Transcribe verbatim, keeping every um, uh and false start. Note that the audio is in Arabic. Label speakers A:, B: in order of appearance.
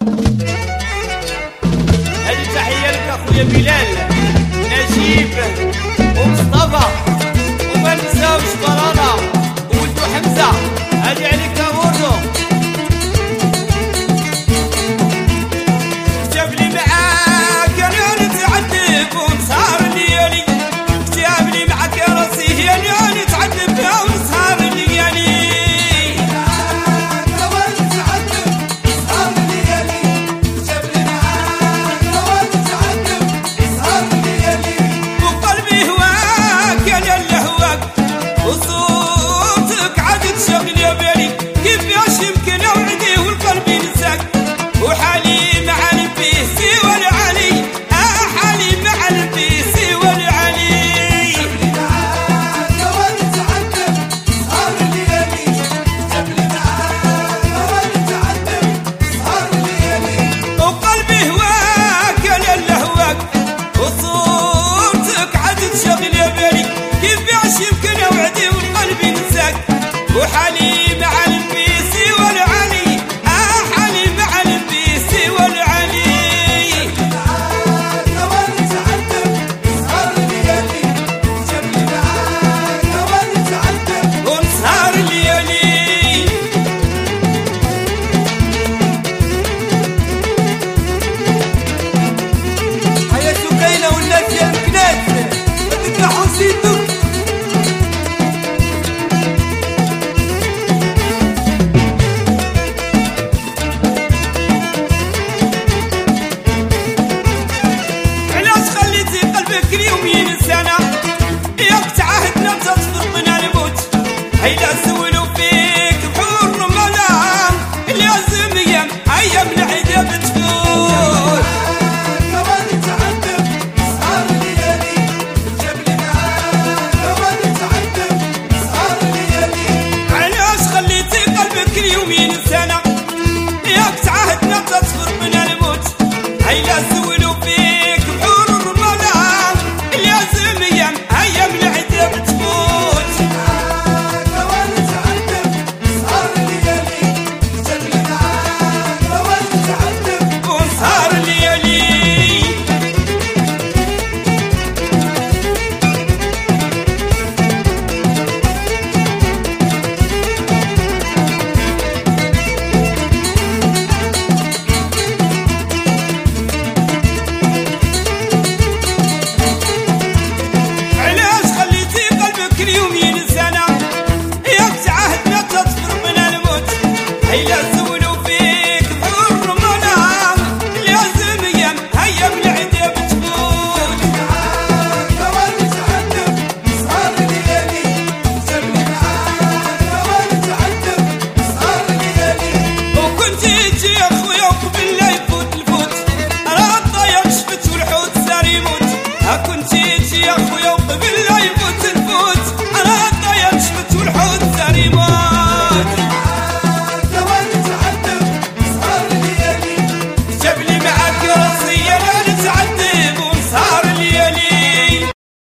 A: هذه تحية لك اخويا بلال نجيب ومصطفى وما نساوش برانا وولدو حمزة. هذه عليك يا بوردو. كتب لي معاك انا نتعذب ونسهر الليالي، كتب لي معاك يا راسي انا نتعذب ونسهر الليالي. وصوتك عاد تشغل يا بالي، كيف باش يمكن اوعدي والقلب ينساك، وحالي مع البيسي والعلي، اه حالي مع البيسي والعلي. جبلي معاك يا ولد تعذب سهر الليالي، جبلي معاك يا ولد تعذب سهر الليالي. وقلبي هواك يا لالا هواك، وصوتك عاد تشغل يا بالي، كيف باش يمكن اوعدي والقلب ينساك، وحالي مع البيسي والعلي، اه حالي مع البيسي والعلي. جبلي معاك يا ولد تعذب سهر الليالي، جبلي معاك يا ولد تعذب ونسهر الليالي. هيا سكينة والناس يا الكناس ما تنجحوا سيدو. اليوم ينسانا ياك تعهدنا تطفر من الموت، هيدا سولوا فيك بحور رمضان اللي عزم ايام ايام العيدة بتفوت. يا ولد تعذب سهر الليالي، جبلي معاك يا ولد تعذب سهر الليالي. علاش خليتي قلبك اليوم ينسانا ياك تعهدنا تطفر من الموت، هيدا سولوا فيك بحور ايام العيدة بتفوت. معاك يا ولد تعذب سهر الليالي، جبلي معاك يا ولد تعذب ونسهر الليالي. اليوم ينسانا ياك تعهدنا تطفر من الموت، هيا سولوا فيك بحور رمضان اللي عزم ايام ايام العيدة بتفوت. معاك يا ولد تعذب سهر الليالي، جبلي معاك يا ولد تعذب سهر الليالي. وكنت تجي يا خويا وقبل لا يفوت الفوت، راه الطير شفت والحوت صار يموت، ها كنتي